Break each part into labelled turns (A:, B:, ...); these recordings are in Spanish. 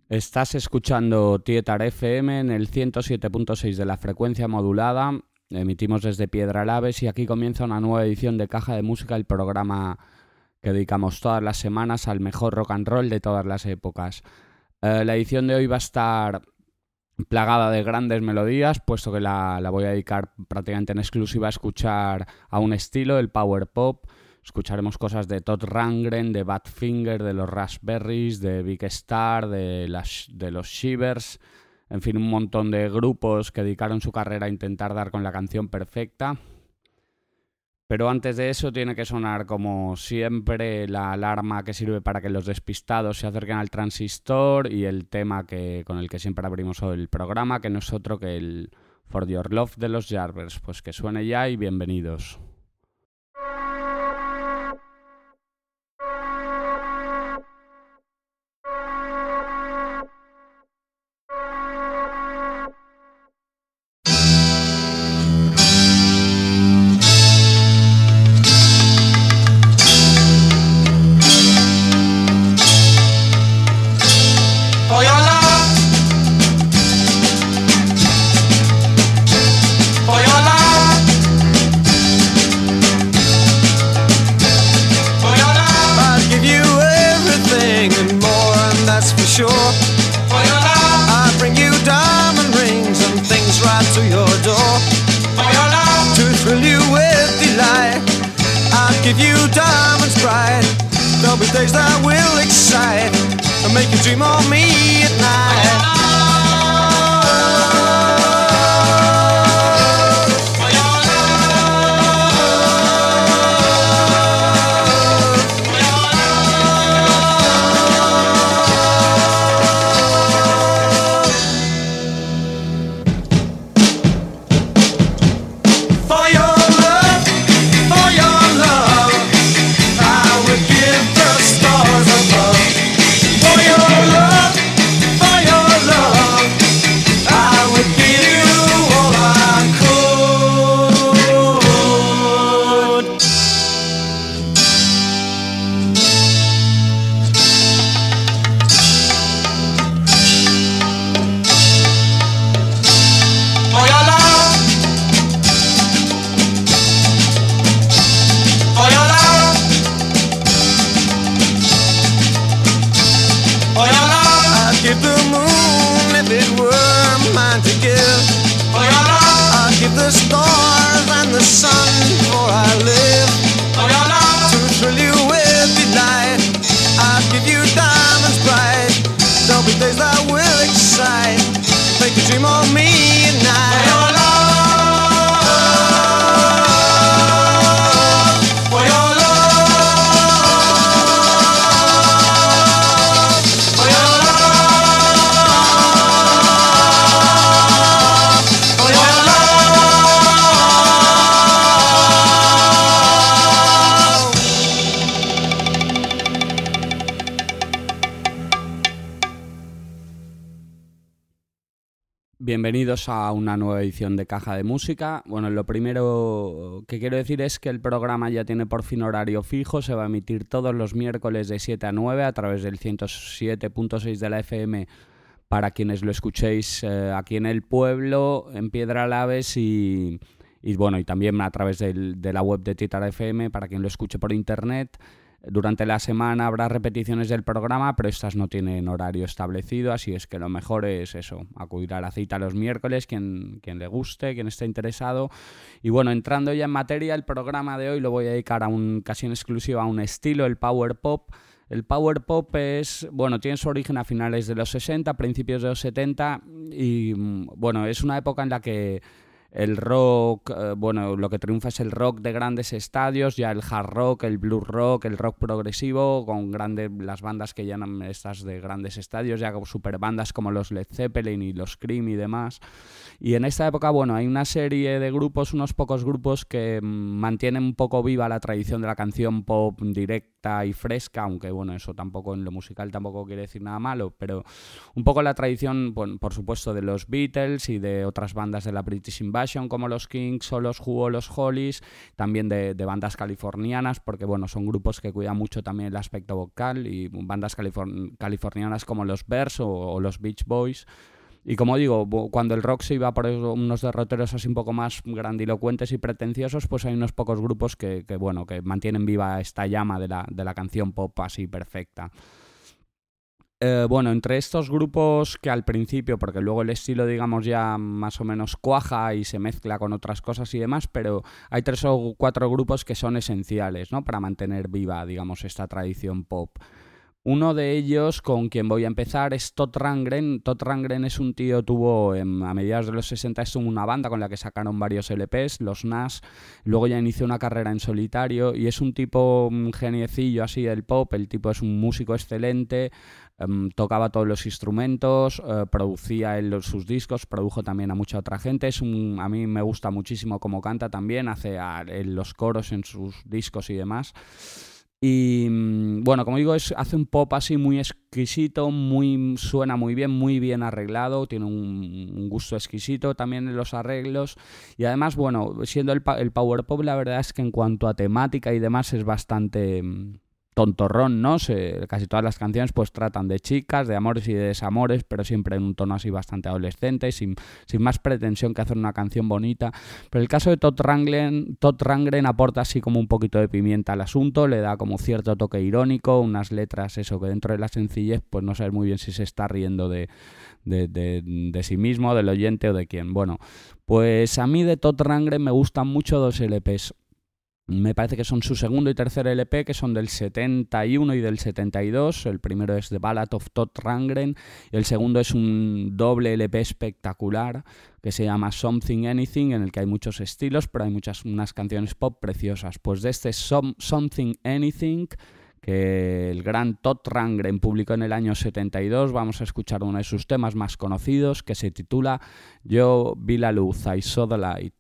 A: Estás escuchando Tietar FM en el 107.6 de la frecuencia modulada. Emitimos desde Piedralaves y aquí comienza una nueva edición de Caja de Música, el programa que dedicamos todas las semanas al mejor rock and roll de todas las épocas. La edición de hoy va a estar plagada de grandes melodías, puesto que la voy a dedicar prácticamente en exclusiva a escuchar a un estilo, el power pop. Escucharemos cosas de Todd Rundgren, de Badfinger, de los Raspberries, de Big Star, de los Shivers, en fin, un montón de grupos que dedicaron su carrera a intentar dar con la canción perfecta. Pero antes de eso tiene que sonar, como siempre, la alarma que sirve para que los despistados se acerquen al transistor y el tema con el que siempre abrimos hoy el programa, que no es otro que el For Your Love de los Yardbirds. Pues que suene ya y bienvenidos.
B: Days that will excite and make you dream of me at night.
A: Bienvenidos a una nueva edición de Caja de Música. Bueno, lo primero que quiero decir es que el programa ya tiene por fin horario fijo. Se va a emitir todos los miércoles de 7 a 9 a través del 107.6 de la FM para quienes lo escuchéis aquí en el pueblo, en Piedralaves y también a través de la web de Tietar FM para quien lo escuche por internet. Durante la semana habrá repeticiones del programa, pero estas no tienen horario establecido, así es que lo mejor es eso, acudir a la cita los miércoles, quien le guste, quien esté interesado. Y bueno, entrando ya en materia, el programa de hoy lo voy a dedicar casi en exclusiva a un estilo, el power pop. El power pop tiene su origen a finales de los 60, principios de los 70, y bueno, es una época en la que el rock, lo que triunfa es el rock de grandes estadios, ya el hard rock, el blues rock, el rock progresivo, con las bandas que llenan estas de grandes estadios, ya como super bandas como los Led Zeppelin y los Cream y demás. Y en esta época, hay una serie de grupos, unos pocos grupos que mantienen un poco viva la tradición de la canción pop directa, directa y fresca, aunque bueno, eso tampoco en lo musical tampoco quiere decir nada malo, pero un poco la tradición, bueno, por supuesto, de los Beatles y de otras bandas de la British Invasion como los Kinks o los Who o los Hollies, también de bandas californianas, porque bueno, son grupos que cuidan mucho también el aspecto vocal, y bandas californianas como los Bears o los Beach Boys. Y como digo, cuando el rock se iba por unos derroteros así un poco más grandilocuentes y pretenciosos, pues hay unos pocos grupos que mantienen viva esta llama de la canción pop así perfecta. Bueno, entre estos grupos que al principio, porque luego el estilo, digamos, ya más o menos cuaja y se mezcla con otras cosas y demás, pero hay 3 o 4 grupos que son esenciales, ¿no?, para mantener viva, digamos, esta tradición pop. Uno de ellos, con quien voy a empezar, es Todd Rundgren. Todd Rundgren es un tío, a mediados de los 60 estuvo una banda con la que sacaron varios LPs, los Nash, luego ya inició una carrera en solitario, y es un tipo geniecillo así del pop. El tipo es un músico excelente, tocaba todos los instrumentos, producía él sus discos, produjo también a mucha otra gente. A mí me gusta muchísimo cómo canta también, hace los coros en sus discos y demás. Y bueno, como digo, hace un pop así muy exquisito, suena muy bien arreglado, tiene un gusto exquisito también en los arreglos, y además, bueno, siendo el power pop, la verdad es que en cuanto a temática y demás es bastante tontorrón, ¿no? Casi todas las canciones pues tratan de chicas, de amores y de desamores, pero siempre en un tono así bastante adolescente, sin más pretensión que hacer una canción bonita. Pero el caso de Todd Rundgren aporta así como un poquito de pimienta al asunto, le da como cierto toque irónico, unas letras, eso, que dentro de la sencillez pues no sabes muy bien si se está riendo de sí mismo, del oyente o de quién. Bueno, pues a mí de Todd Rundgren me gustan mucho 2 LPs. Me parece que son su segundo y tercer LP, que son del 71 y del 72. El primero es The Ballad of Todd Rundgren y el segundo es un doble LP espectacular que se llama Something Anything, en el que hay muchos estilos, pero hay unas canciones pop preciosas. Pues de este Something Anything, que el gran Todd Rundgren publicó en el año 72, vamos a escuchar uno de sus temas más conocidos, que se titula Yo vi la luz, I saw the light.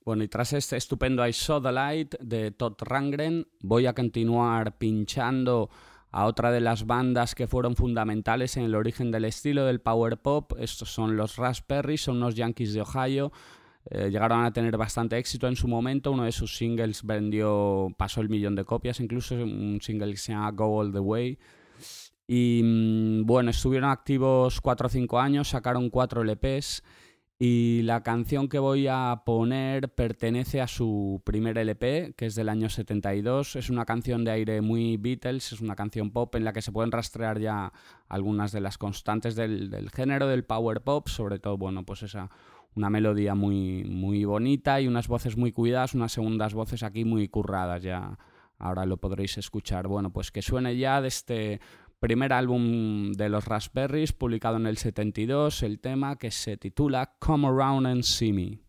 A: Bueno, y tras este estupendo I Saw the Light de Todd Rundgren, voy a continuar pinchando a otra de las bandas que fueron fundamentales en el origen del estilo del power pop. Estos son los Raspberries, son unos yankees de Ohio. Llegaron a tener bastante éxito en su momento. Uno de sus singles pasó el 1.000.000 de copias, incluso un single que se llama Go All the Way. Y bueno, estuvieron activos 4 o 5 años, sacaron 4 LPs. Y la canción que voy a poner pertenece a su primer LP, que es del año 72. Es una canción de aire muy Beatles, es una canción pop en la que se pueden rastrear ya algunas de las constantes del género del power pop, sobre todo, bueno, pues una melodía muy, muy bonita y unas voces muy cuidadas, unas segundas voces aquí muy curradas, ya ahora lo podréis escuchar. Bueno, pues que suene ya de este primer álbum de los Raspberries, publicado en el 72, el tema que se titula Come Around and See Me.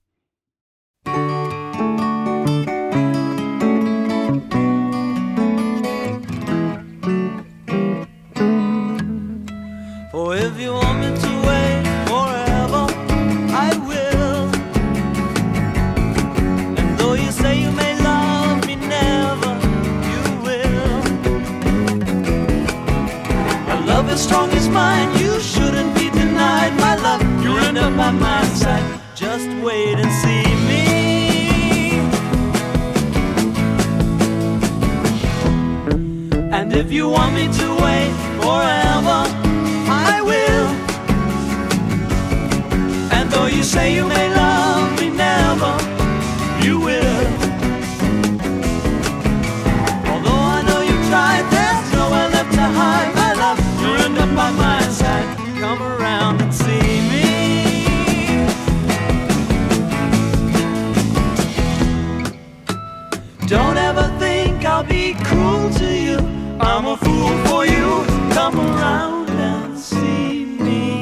B: For if you want me to wait forever, I will. And though you say you may love me never, you will. Your love is strong as mine, you shouldn't be denied. My love, you're end up by my side. Just wait and see me. And if you want me to wait forever, I will. And though you say you may love me never, you will. Although I know you tried, there's nowhere left to hide. My love, you'll end up by my side. Come around and see me. Don't ever think I'll be cruel to you. I'm a fool for you. Come around and see me.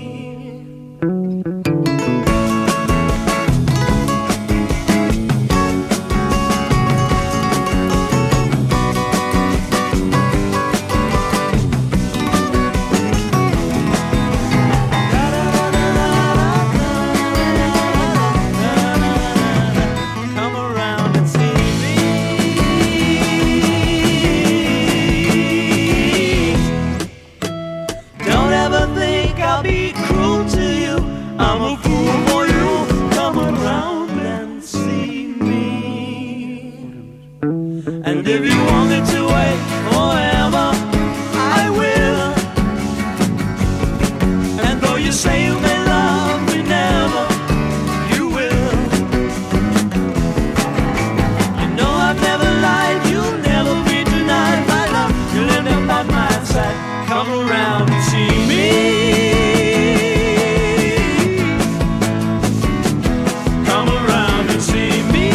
B: Come around and see me. Don't ever think I'll be cruel to you. I'm a fool for you. Come around and see me. And if you want me to wait forever, I will. And though you say you may love me never, you will. You know I've never lied, you'll never be denied. My love, you'll end up by my side. Come around and see me. Come around and see me.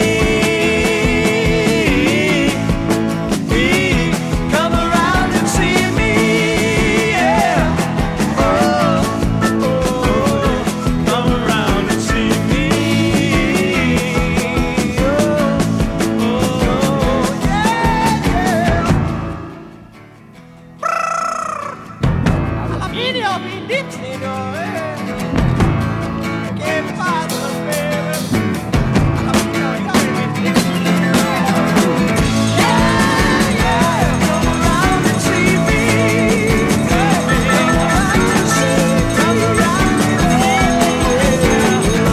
B: Come around and see me. Yeah. Oh, oh, come around and see me. Oh, oh, yeah, yeah. Video, mi dictiono, che fatto bene. Yeah, yeah, come around and see me. Come around and see, come around and see.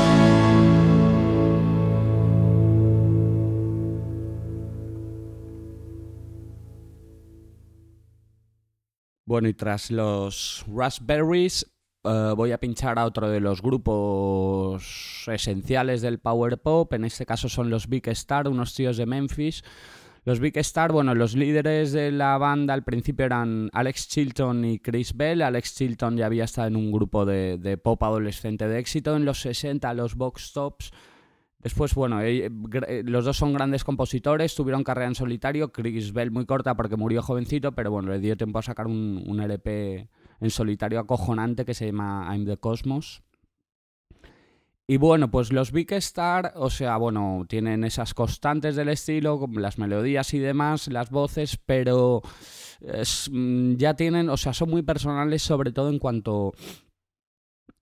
A: Bueno, y tras los Raspberries voy a pinchar a otro de los grupos esenciales del power pop. En este caso son los Big Star, unos tíos de Memphis. Los Big Star, bueno, los líderes de la banda al principio eran Alex Chilton y Chris Bell. Alex Chilton ya había estado en un grupo de pop adolescente de éxito en los 60, los Box Tops. Después, bueno, los dos son grandes compositores, tuvieron carrera en solitario. Chris Bell muy corta porque murió jovencito, pero bueno, le dio tiempo a sacar un LP en solitario acojonante que se llama I'm the Cosmos. Y bueno, pues los Big Star, o sea, bueno, tienen esas constantes del estilo, como las melodías y demás, las voces, pero ya tienen, o sea, son muy personales, sobre todo en cuanto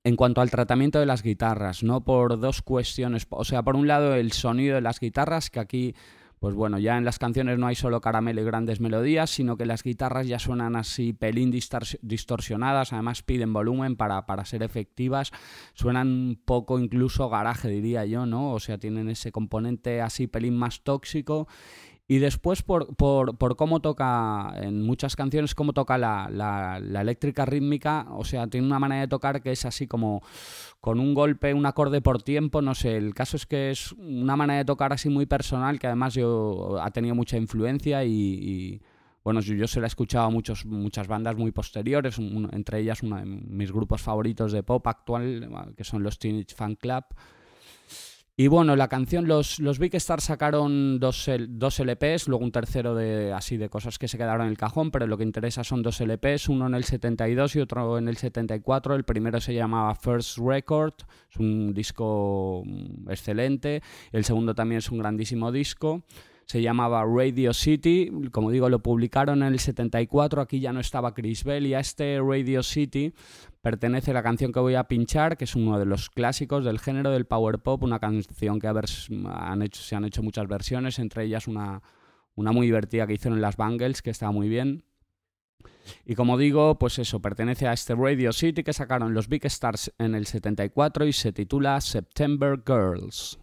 A: en cuanto al tratamiento de las guitarras, ¿no? Por dos cuestiones. O sea, por un lado el sonido de las guitarras, que aquí, pues bueno, ya en las canciones no hay solo caramelo y grandes melodías, sino que las guitarras ya suenan así pelín distorsionadas, además piden volumen para ser efectivas, suenan un poco incluso garaje, diría yo, ¿no? O sea, tienen ese componente así pelín más tóxico. Y después por cómo toca, en muchas canciones, cómo toca la eléctrica rítmica, o sea, tiene una manera de tocar que es así como con un golpe, un acorde por tiempo, no sé, el caso es que es una manera de tocar así muy personal, que además ha tenido mucha influencia y bueno, yo se la he escuchado a muchas bandas muy posteriores, entre ellas uno de mis grupos favoritos de pop actual, que son los Teenage Fan Club. Y bueno, la canción, los Big Stars sacaron dos LPs, luego un tercero así de cosas que se quedaron en el cajón, pero lo que interesa son dos LPs, uno en el 72 y otro en el 74. El primero se llamaba First Record, es un disco excelente. El segundo también es un grandísimo disco. Se llamaba Radio City, como digo, lo publicaron en el 74, aquí ya no estaba Chris Bell, y a este Radio City pertenece la canción que voy a pinchar, que es uno de los clásicos del género del power pop, una canción que se han hecho muchas versiones, entre ellas una muy divertida que hicieron las Bangles, que estaba muy bien. Y como digo, pues eso, pertenece a este Radio City que sacaron los Big Stars en el 74 y se titula September Girls.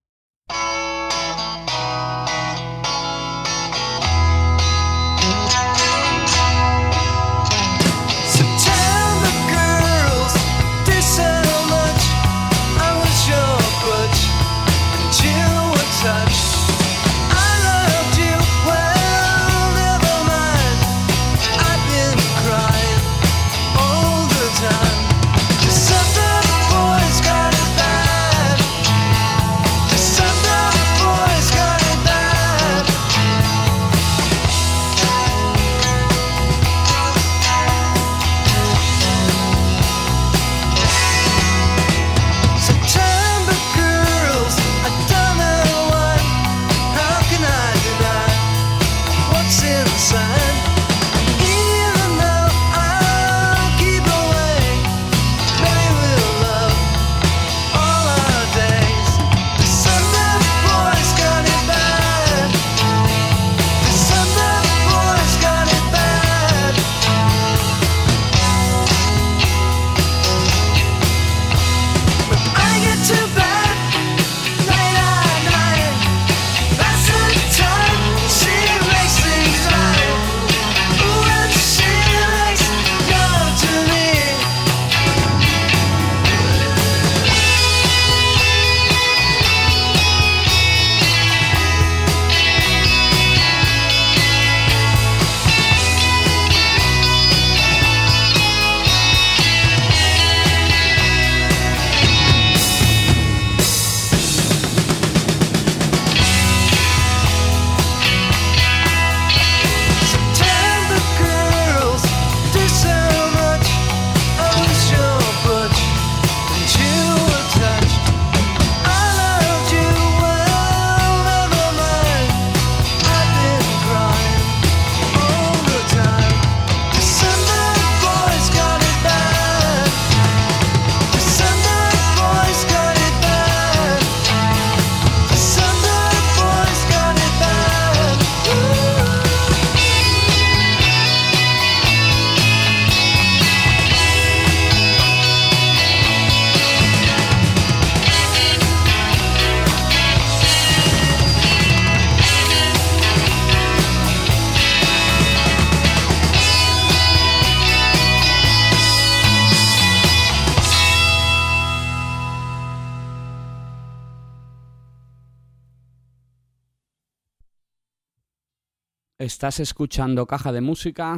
A: Estás escuchando Caja de Música,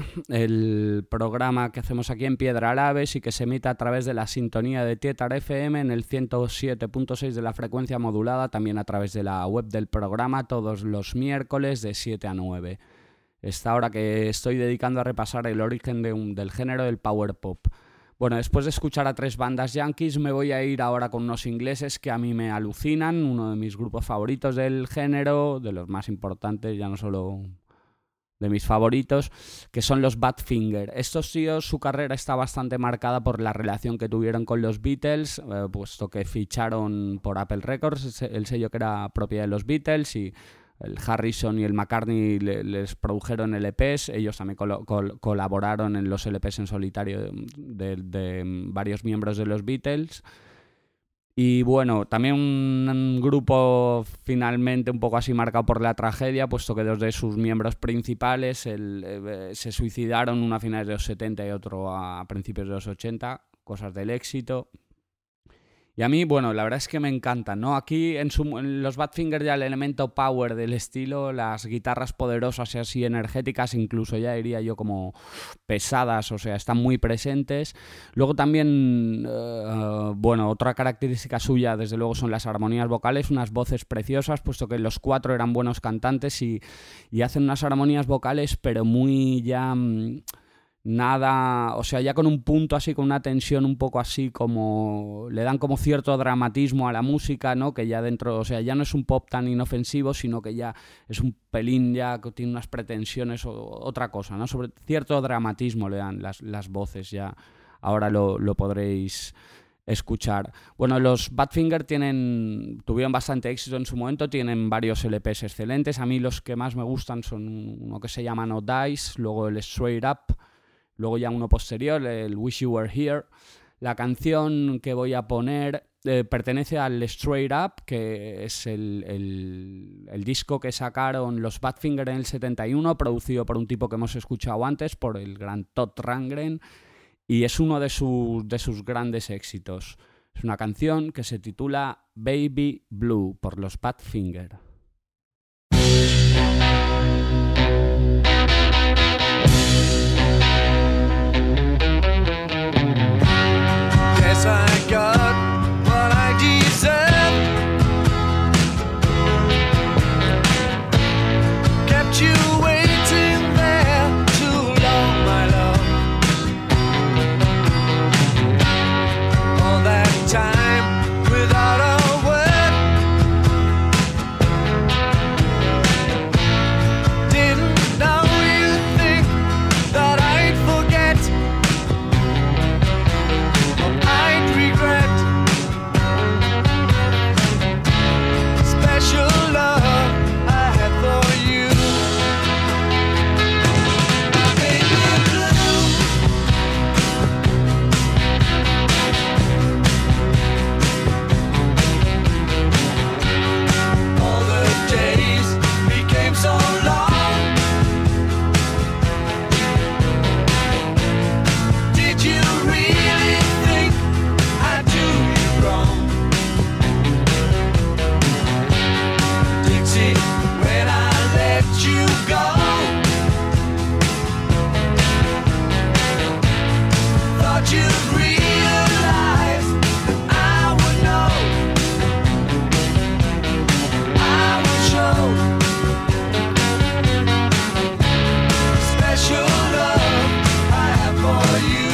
A: el programa que hacemos aquí en Piedralaves y que se emite a través de la sintonía de Tietar FM en el 107.6 de la frecuencia modulada, también a través de la web del programa, todos los miércoles de 7 a 9. Esta hora que estoy dedicando a repasar el origen del género del power pop. Bueno, después de escuchar a tres bandas yankees, me voy a ir ahora con unos ingleses que a mí me alucinan, uno de mis grupos favoritos del género, de los más importantes, ya no solo de mis favoritos, que son los Badfinger. Estos tíos, su carrera está bastante marcada por la relación que tuvieron con los Beatles, puesto que ficharon por Apple Records, el sello que era propiedad de los Beatles, y el Harrison y el McCartney les produjeron LPs, ellos también colaboraron en los LPs en solitario de varios miembros de los Beatles. Y bueno, también un grupo finalmente un poco así marcado por la tragedia, puesto que dos de sus miembros principales se suicidaron, uno a finales de los 70 y otro a principios de los 80, cosas del éxito. Y a mí, bueno, la verdad es que me encantan, ¿no? Aquí en los Badfinger ya el elemento power del estilo, las guitarras poderosas y así energéticas, incluso ya diría yo como pesadas, o sea, están muy presentes. Luego también, bueno, otra característica suya, desde luego, son las armonías vocales, unas voces preciosas, puesto que los cuatro eran buenos cantantes y hacen unas armonías vocales, pero muy ya... nada, o sea, ya con un punto así, con una tensión un poco así, como le dan como cierto dramatismo a la música, ¿no? Que ya dentro, o sea, ya no es un pop tan inofensivo, sino que ya es un pelín, ya que tiene unas pretensiones o otra cosa, ¿no? Sobre cierto dramatismo le dan las voces, ya ahora lo podréis escuchar. Bueno, los Badfinger tuvieron bastante éxito en su momento, tienen varios LPs excelentes. A mí los que más me gustan son uno que se llama No Dice, luego el Straight Up, luego ya uno posterior, el Wish You Were Here. La canción que voy a poner pertenece al Straight Up, que es el disco que sacaron los Badfinger en el 71, producido por un tipo que hemos escuchado antes, por el gran Todd Rundgren, y es uno de sus grandes éxitos. Es una canción que se titula Baby Blue, por los Badfinger.
B: I got what I deserve. Kept you waiting there too long, my love. All that time without a word. Didn't know you'd think that I'd forget. Regret. Special love I had for you. My baby blue. All the days became so long. Did you really think I do you wrong? Dixie, when I let you go, thought you'd realize that I would know, I would show special love I have for you.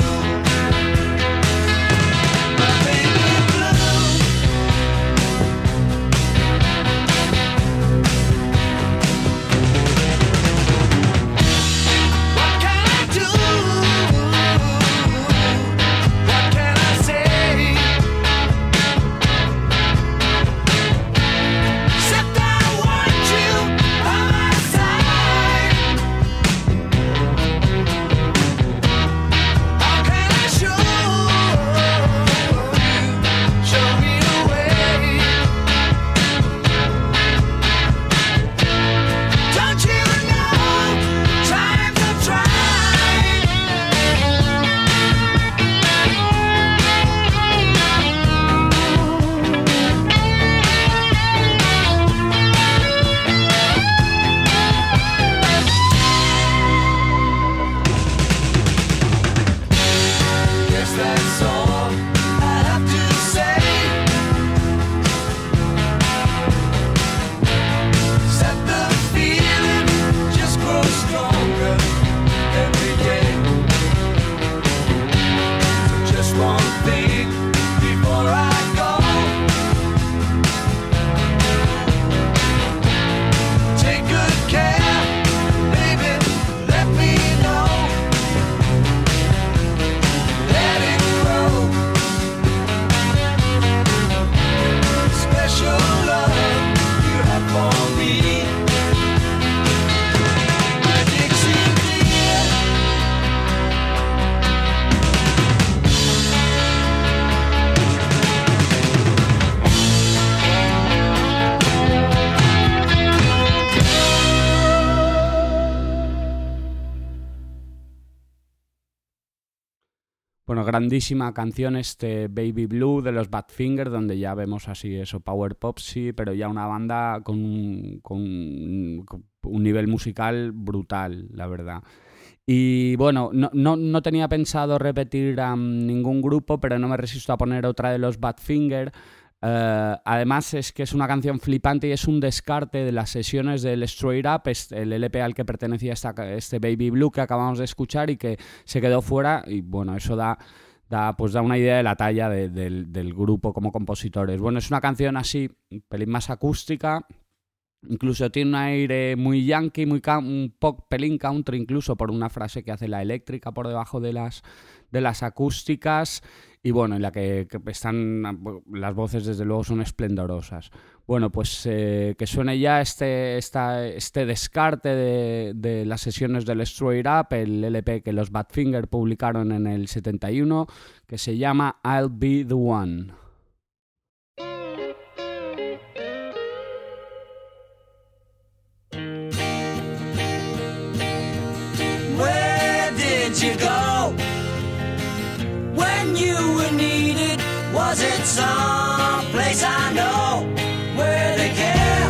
B: Take good care, baby.
A: Bueno, grandísima canción Baby Blue de los Badfinger, donde ya vemos así eso, power pop, sí, pero ya una banda con un nivel musical brutal, la verdad. Y bueno, no tenía pensado repetir a ningún grupo, pero no me resisto a poner otra de los Badfinger. Además es que es una canción flipante y es un descarte de las sesiones del Straight Up, el LP al que pertenecía este Baby Blue que acabamos de escuchar y que se quedó fuera, y bueno, eso da una idea de la talla del grupo como compositores. Bueno, es una canción así, un pelín más acústica, incluso tiene un aire muy yankee, un pelín country, incluso por una frase que hace la eléctrica por debajo de las acústicas, y bueno, en la que están las voces, desde luego son esplendorosas. Bueno, pues que suene ya este descarte de las sesiones del Straight Up, el LP que los Badfinger publicaron en el 71, que se llama I'll Be the One.
B: You go when you were needed? Was it some place I know where they care?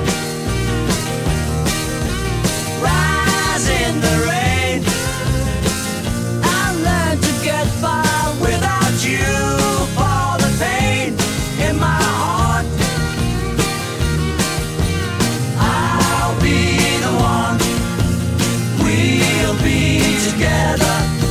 B: Rise in the rain. I learned to get by without you. For the pain in my heart, I'll be the one. We'll be together.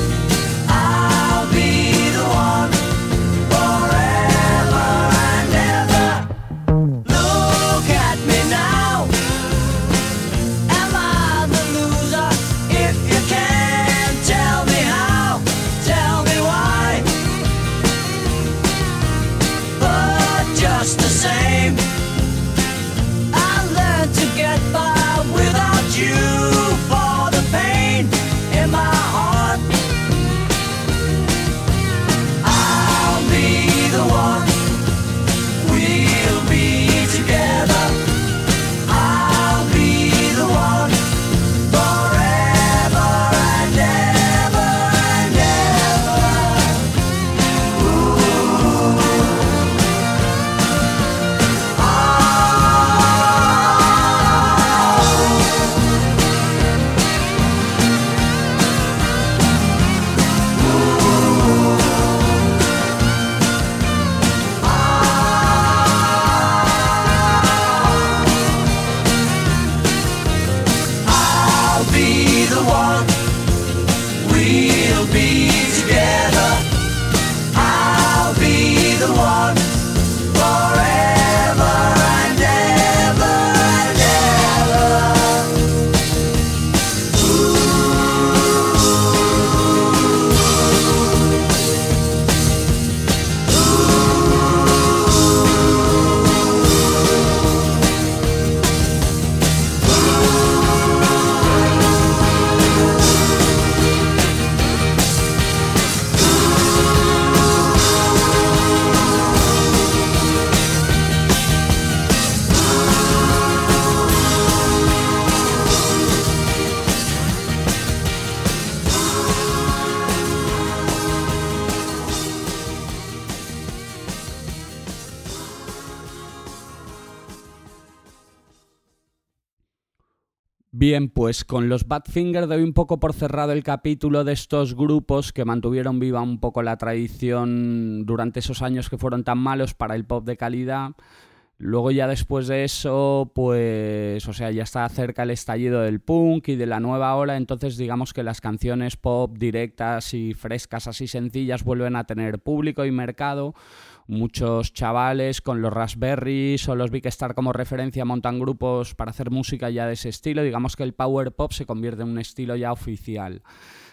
A: Bien, pues con los Badfinger doy un poco por cerrado el capítulo de estos grupos que mantuvieron viva un poco la tradición durante esos años que fueron tan malos para el pop de calidad. Luego ya después de eso, pues, o sea, ya está cerca el estallido del punk y de la nueva ola, entonces digamos que las canciones pop directas y frescas, así sencillas, vuelven a tener público y mercado. Muchos chavales con los Raspberries o los Big Star como referencia montan grupos para hacer música ya de ese estilo. Digamos que el power pop se convierte en un estilo ya oficial.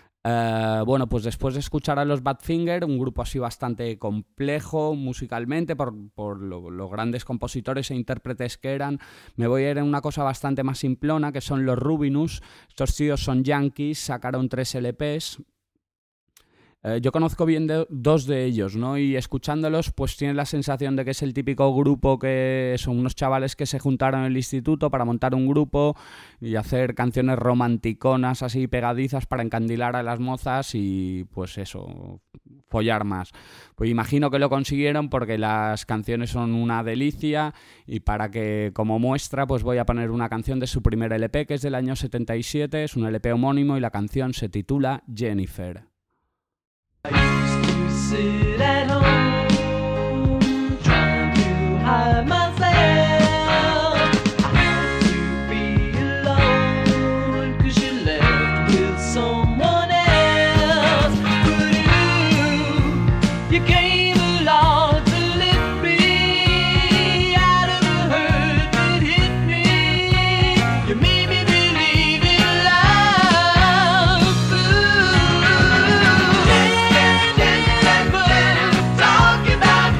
A: Bueno, pues después de escuchar a los Badfinger, un grupo así bastante complejo musicalmente por los grandes compositores e intérpretes que eran, me voy a ir en una cosa bastante más simplona, que son los Rubinus. Estos tíos son yankees, sacaron 3 LPs. Yo conozco bien dos de ellos, ¿no? Y escuchándolos, pues tienes la sensación de que es el típico grupo que son unos chavales que se juntaron en el instituto para montar un grupo y hacer canciones romanticonas así pegadizas para encandilar a las mozas y pues eso, follar más. Pues imagino que lo consiguieron porque las canciones son una delicia y para que como muestra pues voy a poner una canción de su primer LP que es del año 77, es un LP homónimo y la canción se titula Jennifer.
B: I used to sit at home trying to hide myself. I had to be alone 'cause you left with someone else. But you came along to lift me out of the hurt that hit me. You made me believe in love. Talking about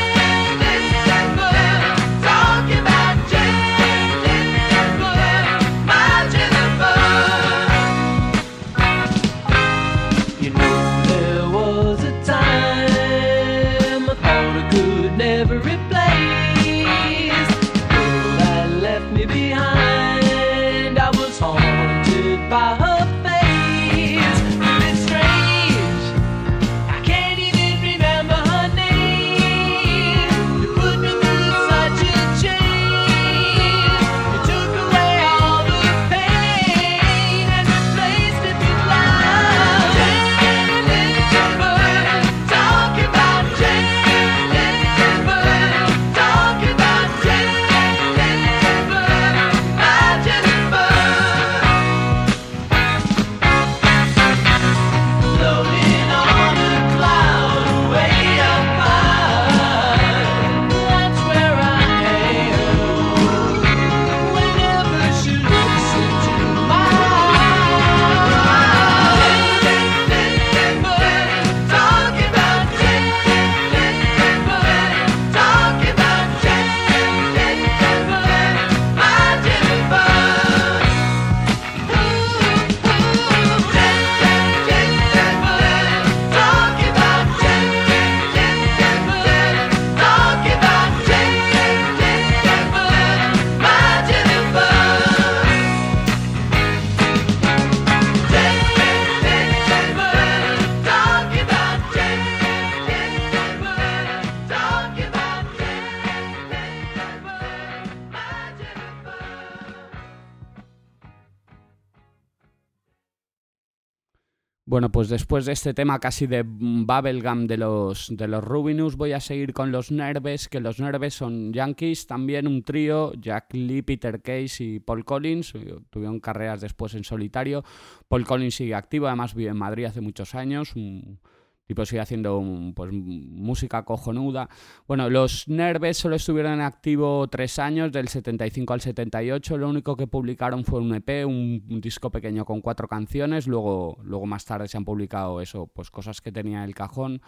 A: Bueno, pues después de este tema casi de bubblegum de los Rubinus, voy a seguir con los Nerves, que los Nerves son Yankees, también un trío, Jack Lee, Peter Case y Paul Collins, tuvieron carreras después en solitario. Paul Collins sigue activo, además vive en Madrid hace muchos años, un tipo sigue haciendo pues, música cojonuda. Bueno, los Nerves solo estuvieron en activo 3 años, del 75 al 78. Lo único que publicaron fue un EP, un disco pequeño con 4 canciones. Luego más tarde se han publicado eso, pues cosas que tenía en el cajón.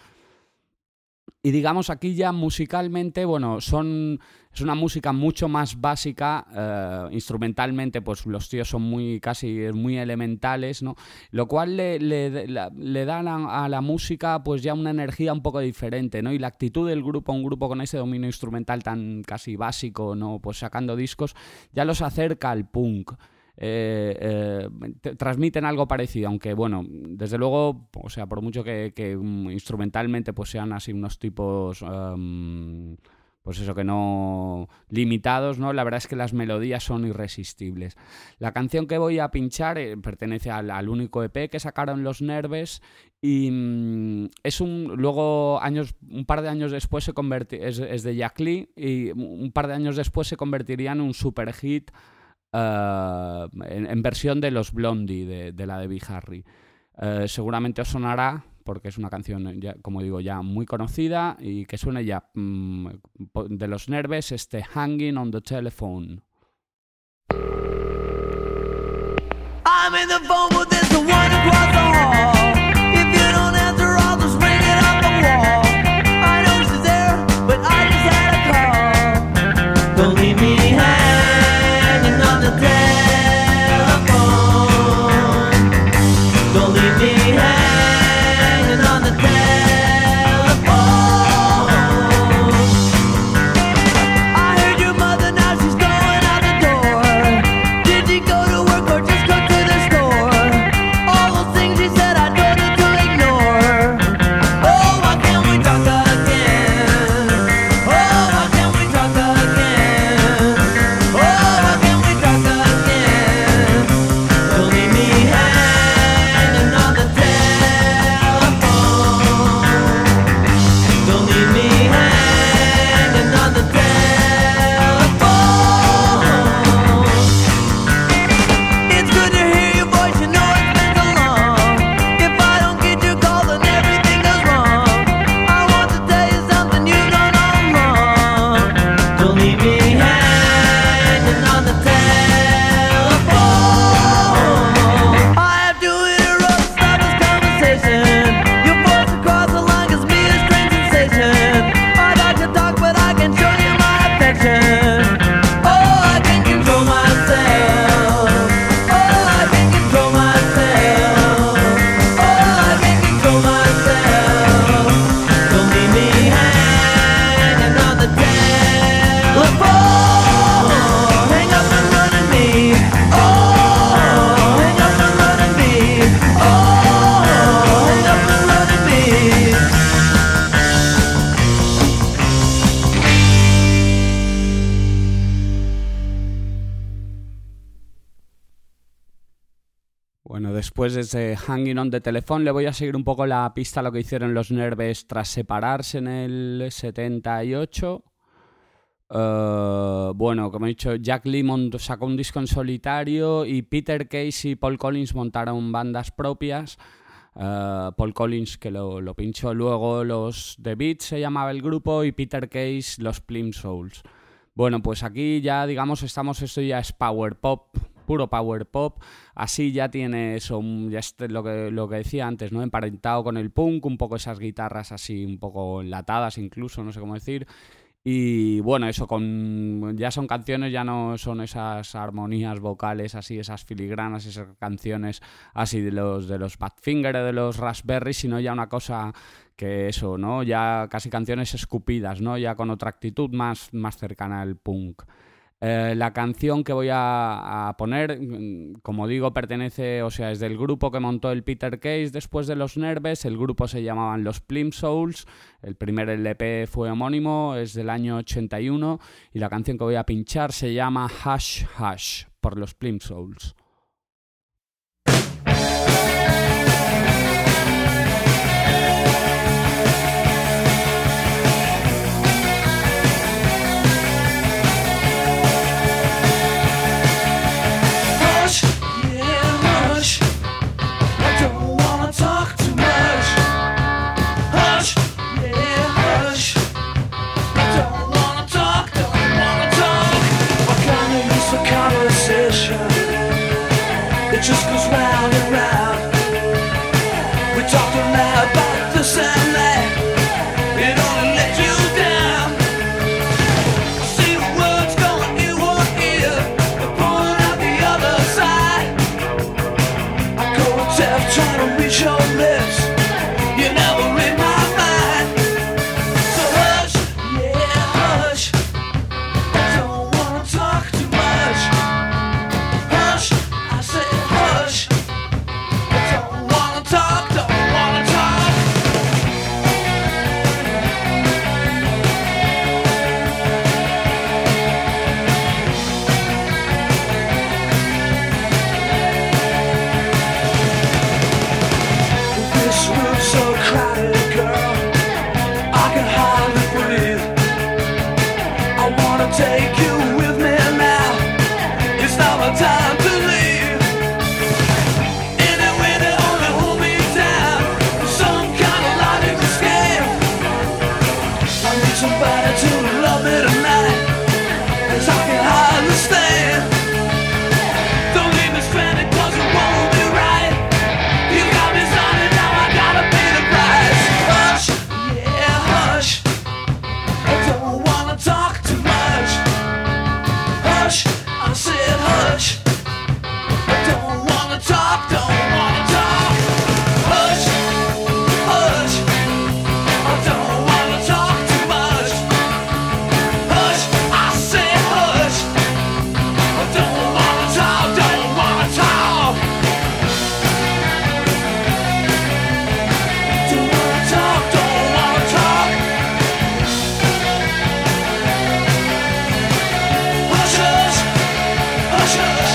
A: Y digamos aquí ya musicalmente, bueno, es una música mucho más básica, instrumentalmente pues los tíos son casi muy elementales, ¿no? Lo cual le da a la música pues ya una energía un poco diferente, ¿no? Y la actitud del grupo, un grupo con ese dominio instrumental tan casi básico, ¿no? Pues sacando discos, ya los acerca al punk. Transmiten algo parecido, aunque bueno, desde luego, o sea, por mucho que instrumentalmente pues sean así unos tipos pues eso, que no limitados, ¿no? La verdad es que las melodías son irresistibles. La canción que voy a pinchar pertenece al único EP que sacaron los Nerves y luego un par de años después es de Jack Lee y un par de años después se convertiría en un super hit en versión de los Blondie, de la de Bee Harry. Seguramente os sonará porque es una canción, ya, como digo, ya muy conocida y que suena ya de los Nerves, Hanging on the Telephone.
B: I'm in the phone, but there's the one across the hall. If you don't answer, I'll just ring it up the wall. I know she's there, but I just had a call. Don't leave me hanging on the telephone. Don't leave me hanging on the telephone. I heard your mother, now she's going out the door. Did she go to work or just go to the store? All those things she said I
A: después de ese Hanging on the Telephone le voy a seguir un poco la pista a lo que hicieron los Nerves tras separarse en el 78. Bueno, como he dicho, Jack Lemmon sacó un disco en solitario y Peter Case y Paul Collins montaron bandas propias. Paul Collins, que lo pinchó luego, los The Beats se llamaba el grupo, y Peter Case los Plimsouls. Bueno, pues aquí ya, digamos, esto ya es power pop, puro power pop. Así ya tiene eso, ya es lo que decía antes, ¿no? Emparentado con el punk, un poco esas guitarras así, un poco enlatadas incluso, no sé cómo decir. Y bueno, eso ya son canciones, ya no son esas armonías vocales así, esas filigranas, esas canciones así de los Badfinger, de los Raspberry, sino ya una cosa que eso, ¿no? Ya casi canciones escupidas, ¿no? Ya con otra actitud más cercana al punk. La canción que voy a poner, como digo, pertenece, o sea, es del grupo que montó el Peter Case después de los Nerves. El grupo se llamaban los Plimsouls. El primer LP fue homónimo, es del año 81, y la canción que voy a pinchar se llama Hush Hush por los Plimsouls.
B: It just goes round and round. We talked a lot about the sound that it only let you down. I see the words going in one ear, they're pulling out the other side. I go deaf trying to reach your lips, you never read my mind. So hush, yeah hush, I don't wanna talk too much. Hush, I say hush, I don't wanna talk, don't wanna talk. This room's so crowded, girl, I can hardly breathe. I wanna take you with me now, it's not my time to leave. Anyway, they only hold me down, some kind of logical scam. I need somebody to love me tonight, 'cause I can hardly stand. Don't leave me stranded 'cause it won't be right. You got me started, now I gotta pay the price. Hush, yeah hush, I don't wanna talk too much. Hush, I said hush, I don't wanna talk, don't wanna talk. Hush, hush, I don't wanna talk too much. Hush, I said hush, I don't wanna talk, don't wanna talk. Don't wanna talk, don't wanna talk. Hush, hush, hush, hush.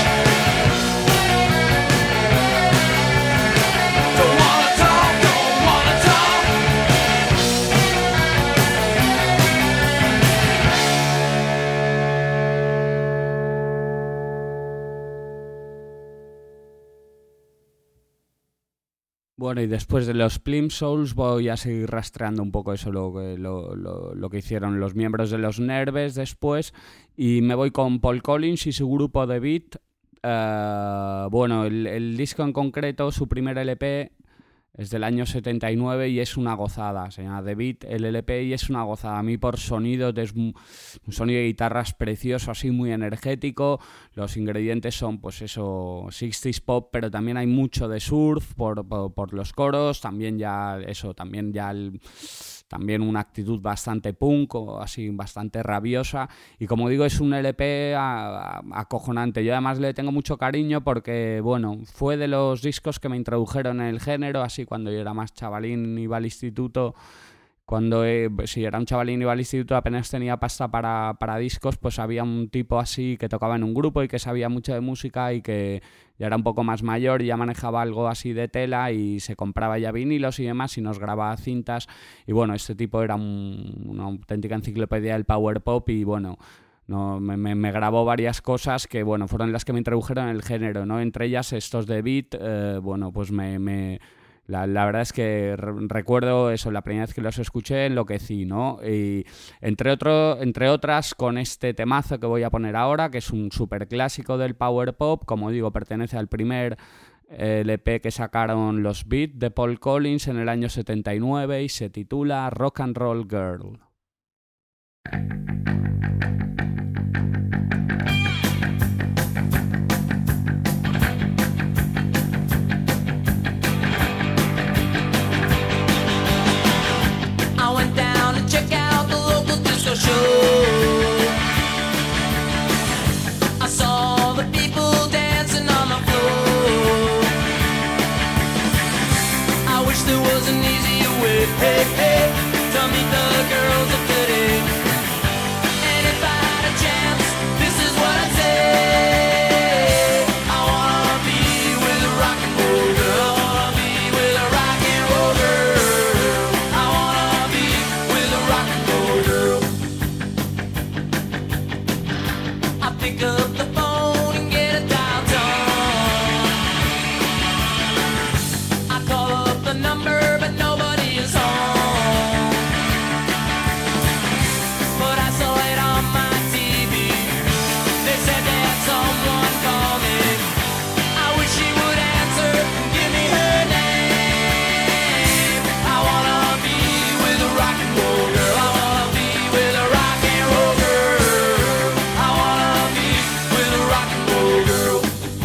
B: Don't wanna talk, don't wanna talk.
A: Bueno, y después de los Plimsouls voy a seguir rastreando un poco eso, lo que hicieron los miembros de los Nerves después, y me voy con Paul Collins y su grupo The Beat. Bueno, el disco en concreto, su primer LP, es del año 79 y es una gozada. Se llama The Beat, el LP, y es una gozada. A mí por sonido, es un sonido de guitarras precioso, así muy energético. Los ingredientes son, pues eso, 60s pop, pero también hay mucho de surf por los coros. También ya eso, también una actitud bastante punk, o así bastante rabiosa, y como digo, es un LP acojonante. Yo además le tengo mucho cariño porque, bueno, fue de los discos que me introdujeron en el género, así cuando yo era más chavalín, iba al instituto, cuando si era un chavalín y iba al instituto, apenas tenía pasta para discos, pues había un tipo así que tocaba en un grupo y que sabía mucho de música y que ya era un poco más mayor y ya manejaba algo así de tela y se compraba ya vinilos y demás y nos grababa cintas. Y bueno, este tipo era una auténtica enciclopedia del power pop y bueno, no, me grabó varias cosas que bueno, fueron las que me introdujeron en el género, ¿no? Entre ellas estos de beat, bueno, pues la verdad es que recuerdo eso, la primera vez que los escuché enloquecí, ¿no? Y entre otras, con este temazo que voy a poner ahora, que es un súper clásico del power pop, como digo, pertenece al primer LP que sacaron los Beat de Paul Collins en el año 79 y se titula Rock and Roll Girl.
B: Show. I saw the people dancing on the floor. I wish there was an easier way, hey, hey, to meet the girls of today. And if I had a chance, this is what I'd say. I wanna be with a rock and roll girl. I wanna be with a rock and roll girl. I wanna be with a rock and roll girl. Pick up the phone and get a dial tone. I call up the number, but nobody is home. But I saw it on my TV. They said they had someone call me. I wish she would answer and give me her name. I wanna be with a rock and roll girl. I wanna be with a rock and roll girl. I wanna with a rock and roll girl.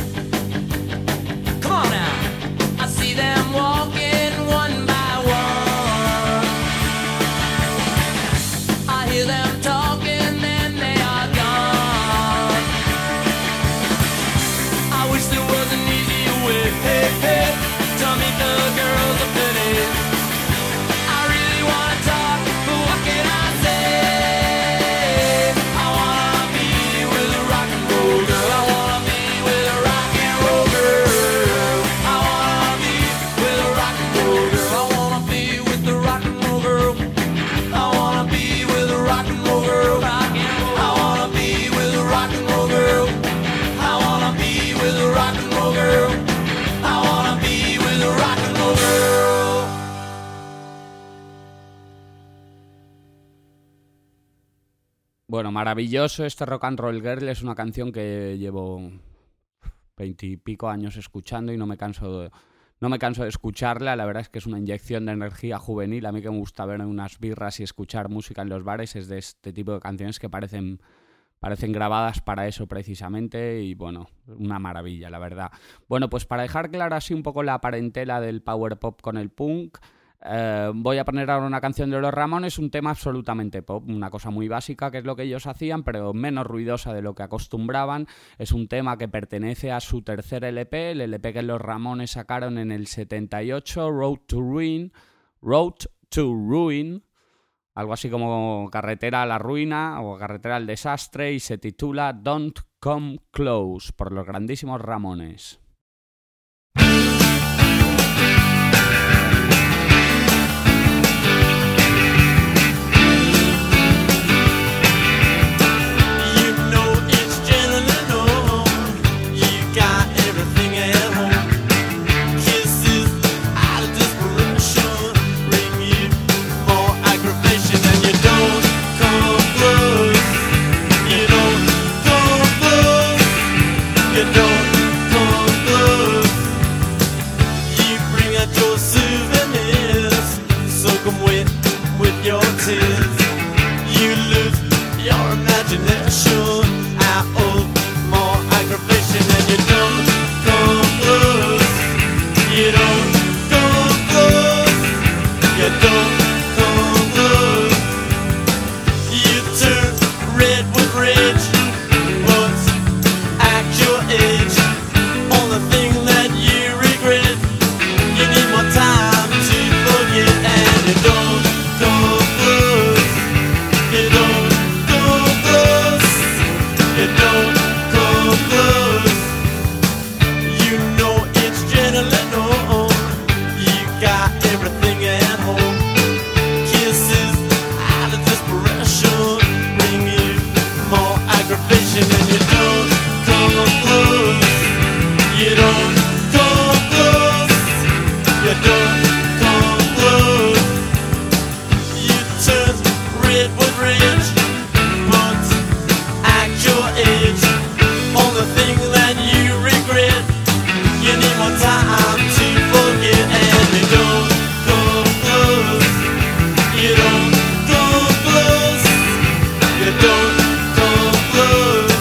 B: Come on now. I see them walking one by one. I hear them talking, then they are gone. I wish there was an easier way, hey, hey, to meet the girls of today. I really wanna talk, but what can I say? I wanna be with a rock and roll girl. I wanna be with a rock and roll girl. I wanna be with a rock and roll girl. I wanna be with the rock and roll girl. I wanna be with a rock and roll girl. I wanna be with a rock and roll girl. I wanna be with a rock and roll girl. I wanna be with a rock and roll girl.
A: Bueno, maravilloso este Rock and Roll Girl, es una canción que llevo 20 y pico años escuchando y no me canso de escucharla. La verdad es que es una inyección de energía juvenil. A mí que me gusta ver unas birras y escuchar música en los bares es de este tipo de canciones que parecen grabadas para eso precisamente y bueno, una maravilla, la verdad. Bueno, pues para dejar clara así un poco la parentela del power pop con el punk, voy a poner ahora una canción de los Ramones, un tema absolutamente pop, una cosa muy básica que es lo que ellos hacían, pero menos ruidosa de lo que acostumbraban. Es un tema que pertenece a su tercer LP, el LP que los Ramones sacaron en el 78, Road to Ruin, algo así como Carretera a la Ruina o Carretera al Desastre, y se titula Don't Come Close, por los grandísimos Ramones.
B: Don't come fridge. Put actual age on the thing that you regret. You need more time to forget, and you don't come close. You don't come close. You don't come close.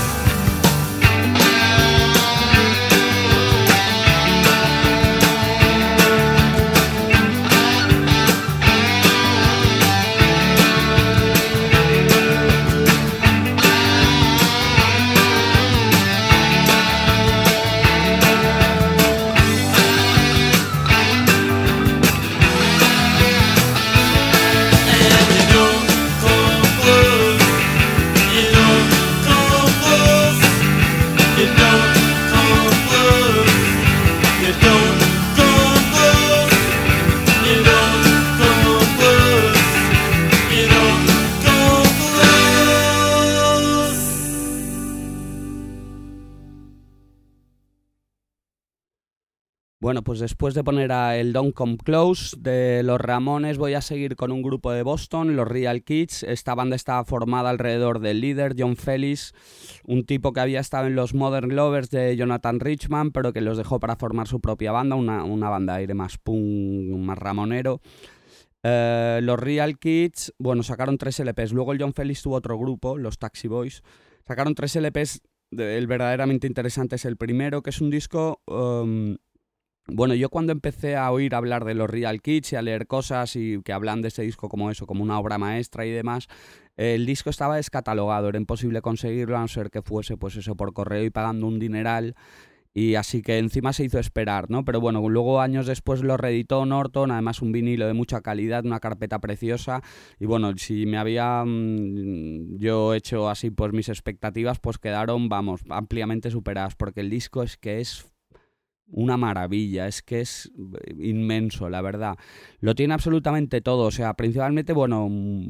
A: Bueno, pues después de poner a el Don't Come Close de los Ramones, voy a seguir con un grupo de Boston, los Real Kids. Esta banda estaba formada alrededor del líder, John Felix, un tipo que había estado en los Modern Lovers de Jonathan Richman, pero que los dejó para formar su propia banda, una banda de aire más punk, más ramonero. Los Real Kids, bueno, sacaron 3 LPs. Luego el John Felix tuvo otro grupo, los Taxi Boys. Sacaron 3 LPs. El verdaderamente interesante es el primero, que es un disco... Bueno, yo cuando empecé a oír hablar de los Real Kids y a leer cosas y que hablan de este disco como eso, como una obra maestra y demás, el disco estaba descatalogado, era imposible conseguirlo a no ser que fuese pues eso por correo y pagando un dineral, y así que encima se hizo esperar, ¿no? Pero bueno, luego años después lo reeditó Norton, además un vinilo de mucha calidad, una carpeta preciosa, y bueno, si me había yo hecho así pues mis expectativas, pues quedaron, vamos, ampliamente superadas, porque el disco es que es una maravilla, es que es inmenso, la verdad. Lo tiene absolutamente todo, o sea, principalmente, bueno,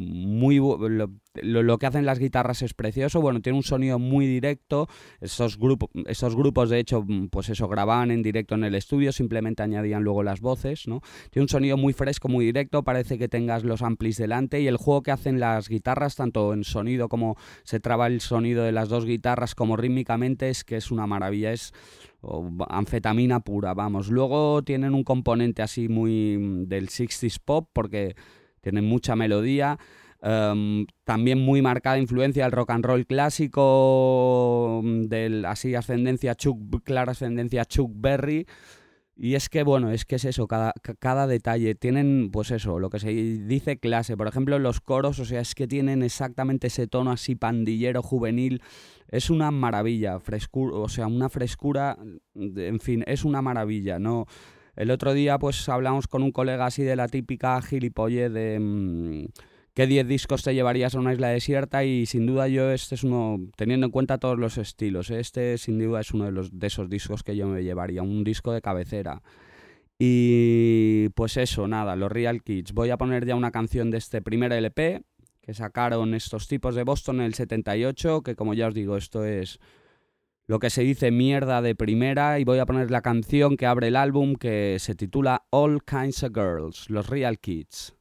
A: lo que hacen las guitarras es precioso, bueno, tiene un sonido muy directo, esos grupos de hecho, pues eso, grababan en directo en el estudio, simplemente añadían luego las voces, ¿no? Tiene un sonido muy fresco, muy directo, parece que tengas los amplis delante, y el juego que hacen las guitarras, tanto en sonido como se traba el sonido de las dos guitarras, como rítmicamente, es que es una maravilla, es anfetamina pura, vamos. Luego tienen un componente así muy del 60s pop, porque tienen mucha melodía, también muy marcada influencia del rock and roll clásico, del así clara ascendencia Chuck Berry. Y es que, bueno, es eso, cada detalle. Tienen, pues eso, lo que se dice clase. Por ejemplo, los coros, o sea, es que tienen exactamente ese tono así pandillero, juvenil. Es una maravilla, o sea, una frescura, en fin, es una maravilla, ¿no? El otro día, pues, hablamos con un colega así de la típica gilipolle de... ¿qué 10 discos te llevarías a una isla desierta? Y sin duda este es uno, teniendo en cuenta todos los estilos, este sin duda es uno de esos discos que yo me llevaría, un disco de cabecera. Y pues eso, nada, los Real Kids. Voy a poner ya una canción de este primer LP que sacaron estos tipos de Boston en el 78, que como ya os digo, esto es lo que se dice mierda de primera, y voy a poner la canción que abre el álbum, que se titula All Kinds of Girls, los Real Kids.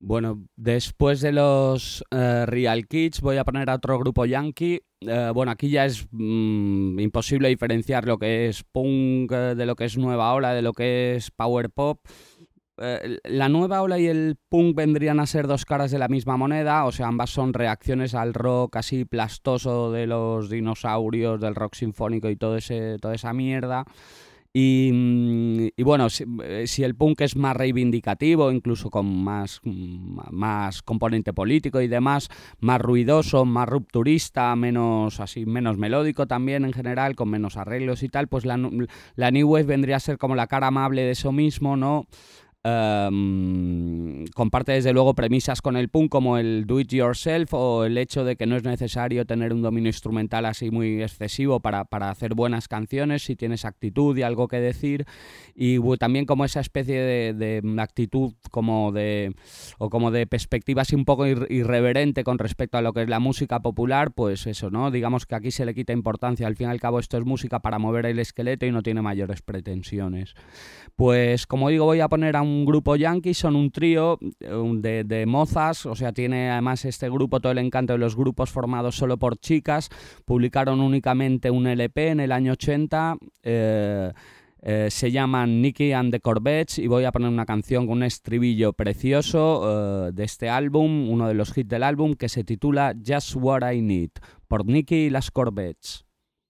A: Bueno, después de los Real Kids voy a poner a otro grupo yankee. Bueno, aquí ya es imposible diferenciar lo que es punk de lo que es nueva ola, de lo que es power pop. La nueva ola y el punk vendrían a ser dos caras de la misma moneda, o sea, ambas son reacciones al rock así plastoso de los dinosaurios, del rock sinfónico y toda esa mierda. Y bueno, si el punk es más reivindicativo, incluso con más componente político y demás, más ruidoso, más rupturista, menos melódico también en general, con menos arreglos y tal, pues la New Wave vendría a ser como la cara amable de eso mismo, ¿no? Comparte desde luego premisas con el punk como el do it yourself o el hecho de que no es necesario tener un dominio instrumental así muy excesivo para hacer buenas canciones si tienes actitud y algo que decir, y también como esa especie de actitud como de perspectiva así un poco irreverente con respecto a lo que es la música popular, pues eso, ¿no? Digamos que aquí se le quita importancia, al fin y al cabo esto es música para mover el esqueleto y no tiene mayores pretensiones. Pues como digo, voy a poner a un grupo yankee, son un trío de mozas, o sea, tiene además este grupo todo el encanto de los grupos formados solo por chicas. Publicaron únicamente un LP en el año 80, se llaman Nicky and the Corvettes, y voy a poner una canción con un estribillo precioso de este álbum, uno de los hits del álbum, que se titula Just What I Need, por Nicky y las Corvettes.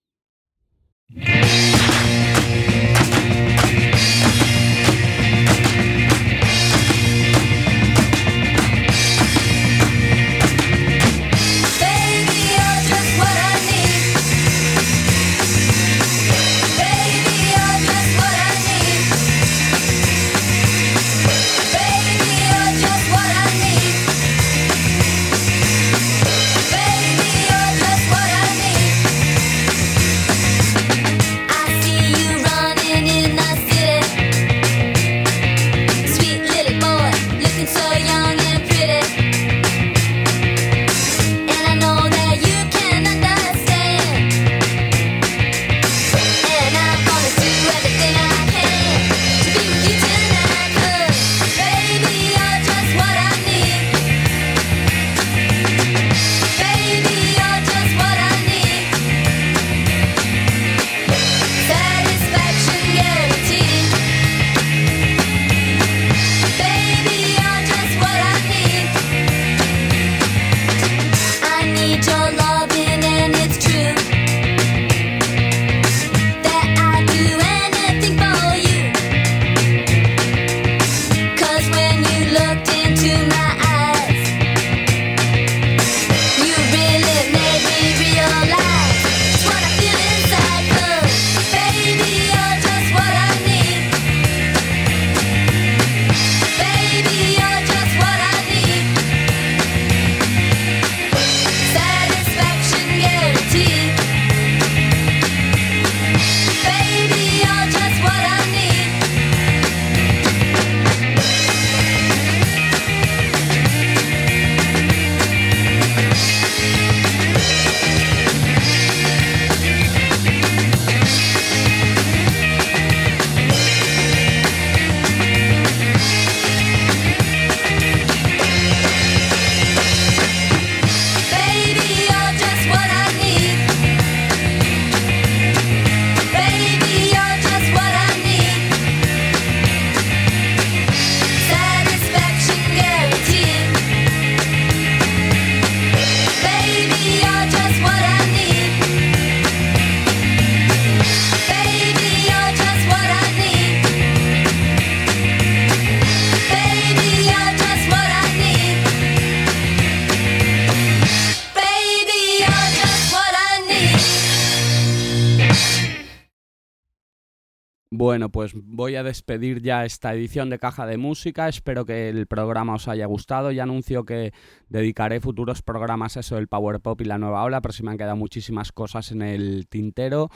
A: Bueno, pues voy a despedir ya esta edición de Caja de Música. Espero que el programa os haya gustado. Ya anuncio que dedicaré futuros programas a eso del Power Pop y la nueva ola, pero sí me han quedado muchísimas cosas en el tintero.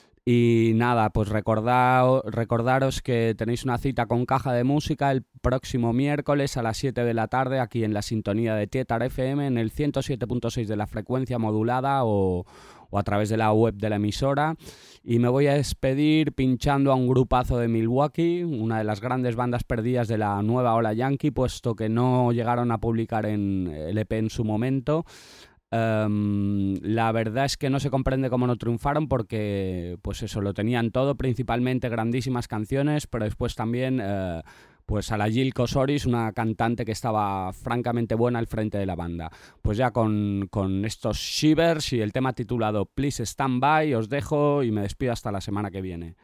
A: Y nada, pues recordaros que tenéis una cita con Caja de Música el próximo miércoles a las 7 de la tarde aquí en la sintonía de Tietar FM en el 107.6 de la frecuencia modulada o o a través de la web de la emisora. Y me voy a despedir pinchando a un grupazo de Milwaukee, una de las grandes bandas perdidas de la nueva ola yankee, puesto que no llegaron a publicar en el EP en su momento. La verdad es que no se comprende cómo no triunfaron, porque pues eso, lo tenían todo, principalmente grandísimas canciones, pero después también pues a la Jill Kosoris, una cantante que estaba francamente buena al frente de la banda. Pues ya con estos Shivers y el tema titulado Please Stand By os dejo y me despido hasta la semana que viene.